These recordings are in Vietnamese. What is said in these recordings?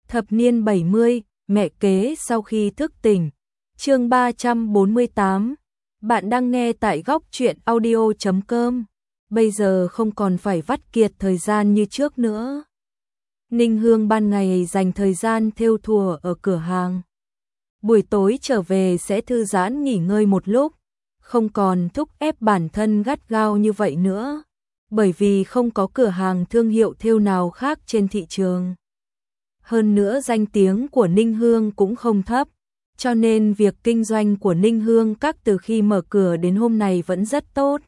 Thập niên 70, mẹ kế sau khi thức tỉnh. Chương 348. Bạn đang nghe tại góc truyện audio.com. Bây giờ không còn phải vắt kiệt thời gian như trước nữa. Ninh Hương ban ngày dành thời gian thêu thùa ở cửa hàng. Buổi tối trở về sẽ thư giãn nghỉ ngơi một lúc, không còn thúc ép bản thân gắt gao như vậy nữa, bởi vì không có cửa hàng thương hiệu thêu nào khác trên thị trường. Hơn nữa danh tiếng của Ninh Hương cũng không thấp, cho nên việc kinh doanh của Ninh Hương các từ khi mở cửa đến hôm nay vẫn rất tốt.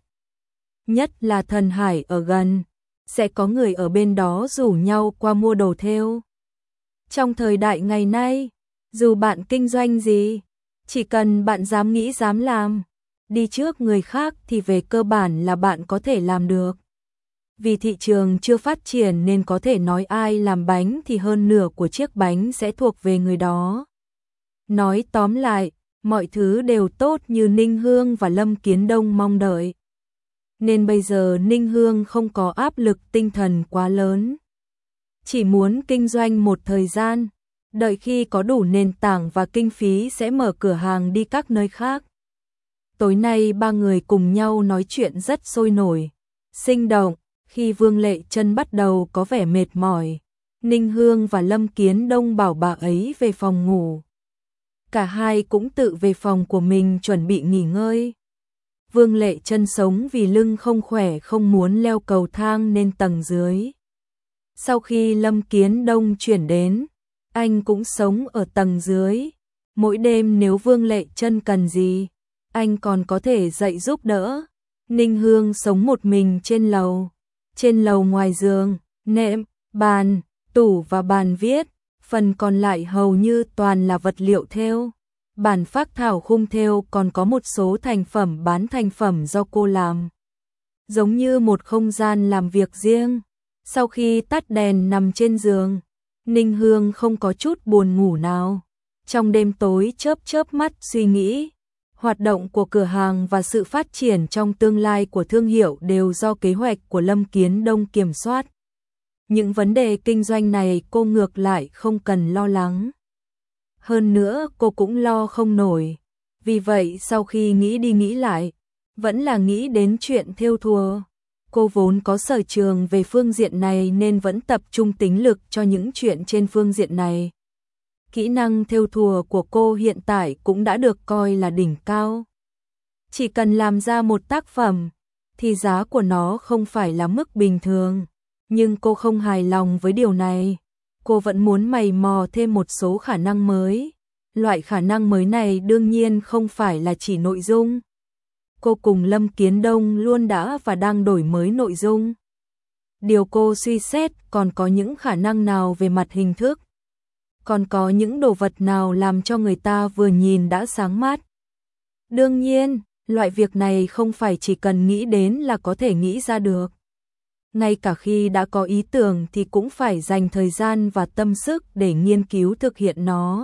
Nhất là Thần Hải ở gần, sẽ có người ở bên đó rủ nhau qua mua đồ thêu. Trong thời đại ngày nay, dù bạn kinh doanh gì, chỉ cần bạn dám nghĩ dám làm, đi trước người khác thì về cơ bản là bạn có thể làm được. Vì thị trường chưa phát triển nên có thể nói ai làm bánh thì hơn nửa của chiếc bánh sẽ thuộc về người đó. Nói tóm lại, mọi thứ đều tốt như Ninh Hương và Lâm Kiến Đông mong đợi. Nên bây giờ Ninh Hương không có áp lực tinh thần quá lớn. Chỉ muốn kinh doanh một thời gian, đợi khi có đủ nền tảng và kinh phí sẽ mở cửa hàng đi các nơi khác. Tối nay ba người cùng nhau nói chuyện rất sôi nổi, sinh động. Khi Vương Lệ Trân bắt đầu có vẻ mệt mỏi, Ninh Hương và Lâm Kiến Đông bảo bà ấy về phòng ngủ. Cả hai cũng tự về phòng của mình chuẩn bị nghỉ ngơi. Vương Lệ Trân sống vì lưng không khỏe không muốn leo cầu thang nên tầng dưới. Sau khi Lâm Kiến Đông chuyển đến, anh cũng sống ở tầng dưới. Mỗi đêm nếu Vương Lệ Trân cần gì, anh còn có thể dậy giúp đỡ. Ninh Hương sống một mình trên lầu. Trên lầu ngoài giường, nệm, bàn, tủ và bàn viết, phần còn lại hầu như toàn là vật liệu thêu. Bản phác thảo khung thêu còn có một số thành phẩm bán thành phẩm do cô làm. Giống như một không gian làm việc riêng. Sau khi tắt đèn nằm trên giường, Ninh Hương không có chút buồn ngủ nào. Trong đêm tối chớp mắt suy nghĩ. Hoạt động của cửa hàng và sự phát triển trong tương lai của thương hiệu đều do kế hoạch của Lâm Kiến Đông kiểm soát. Những vấn đề kinh doanh này cô ngược lại không cần lo lắng. Hơn nữa cô cũng lo không nổi. Vì vậy sau khi nghĩ đi nghĩ lại, vẫn là nghĩ đến chuyện thêu thùa. Cô vốn có sở trường về phương diện này nên vẫn tập trung tính lực cho những chuyện trên phương diện này. Kỹ năng thêu thùa của cô hiện tại cũng đã được coi là đỉnh cao. Chỉ cần làm ra một tác phẩm, thì giá của nó không phải là mức bình thường. Nhưng cô không hài lòng với điều này. Cô vẫn muốn mày mò thêm một số khả năng mới. Loại khả năng mới này đương nhiên không phải là chỉ nội dung. Cô cùng Lâm Kiến Đông luôn đã và đang đổi mới nội dung. Điều cô suy xét còn có những khả năng nào về mặt hình thức. Còn có những đồ vật nào làm cho người ta vừa nhìn đã sáng mắt. Đương nhiên, loại việc này không phải chỉ cần nghĩ đến là có thể nghĩ ra được. Ngay cả khi đã có ý tưởng thì cũng phải dành thời gian và tâm sức để nghiên cứu thực hiện nó.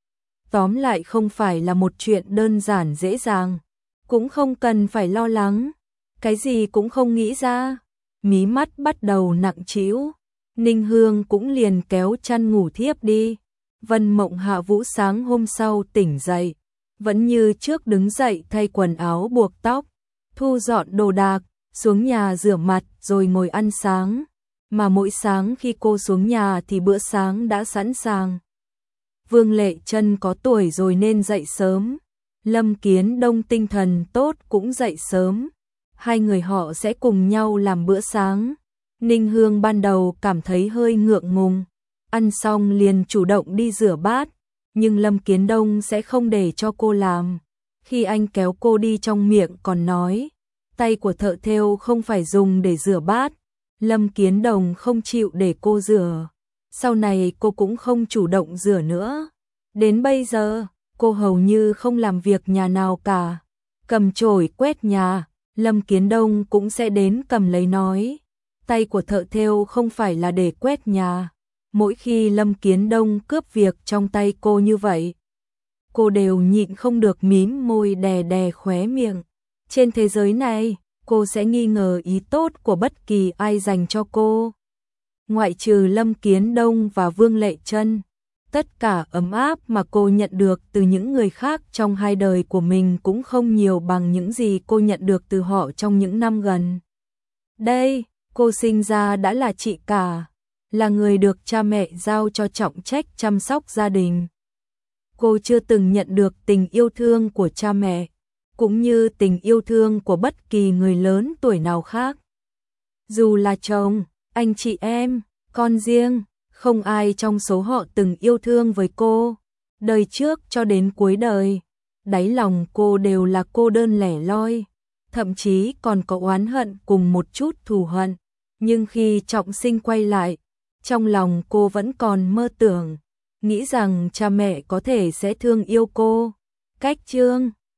Tóm lại không phải là một chuyện đơn giản dễ dàng. Cũng không cần phải lo lắng. Cái gì cũng không nghĩ ra. Mí mắt bắt đầu nặng trĩu. Ninh Hương cũng liền kéo chăn ngủ thiếp đi. Vân Mộng Hạ Vũ sáng hôm sau tỉnh dậy, vẫn như trước đứng dậy thay quần áo buộc tóc, thu dọn đồ đạc, xuống nhà rửa mặt rồi ngồi ăn sáng. Mà mỗi sáng khi cô xuống nhà thì bữa sáng đã sẵn sàng. Vương Lệ Trân có tuổi rồi nên dậy sớm. Lâm Kiến Đông tinh thần tốt cũng dậy sớm. Hai người họ sẽ cùng nhau làm bữa sáng. Ninh Hương ban đầu cảm thấy hơi ngượng ngùng. Ăn xong liền chủ động đi rửa bát, nhưng Lâm Kiến Đông sẽ không để cho cô làm. Khi anh kéo cô đi trong miệng còn nói, tay của thợ thêu không phải dùng để rửa bát. Lâm Kiến Đông không chịu để cô rửa. Sau này cô cũng không chủ động rửa nữa. Đến bây giờ, cô hầu như không làm việc nhà nào cả. Cầm chổi quét nhà, Lâm Kiến Đông cũng sẽ đến cầm lấy nói. Tay của thợ thêu không phải là để quét nhà. Mỗi khi Lâm Kiến Đông cướp việc trong tay cô như vậy, cô đều nhịn không được mím môi đè đè khóe miệng. Trên thế giới này, cô sẽ nghi ngờ ý tốt của bất kỳ ai dành cho cô. Ngoại trừ Lâm Kiến Đông và Vương Lệ Trân, Tất cả ấm áp mà cô nhận được từ những người khác trong hai đời của mình cũng không nhiều bằng những gì cô nhận được từ họ trong những năm gần đây. Cô sinh ra đã là chị cả, là người được cha mẹ giao cho trọng trách chăm sóc gia đình. Cô chưa từng nhận được tình yêu thương của cha mẹ, cũng như tình yêu thương của bất kỳ người lớn tuổi nào khác. Dù là chồng, anh chị em, con riêng, không ai trong số họ từng yêu thương với cô. Đời trước cho đến cuối đời, đáy lòng cô đều là cô đơn lẻ loi, thậm chí còn có oán hận cùng một chút thù hận. Nhưng khi trọng sinh quay lại, trong lòng cô vẫn còn mơ tưởng, nghĩ rằng cha mẹ có thể sẽ thương yêu cô. Cách chương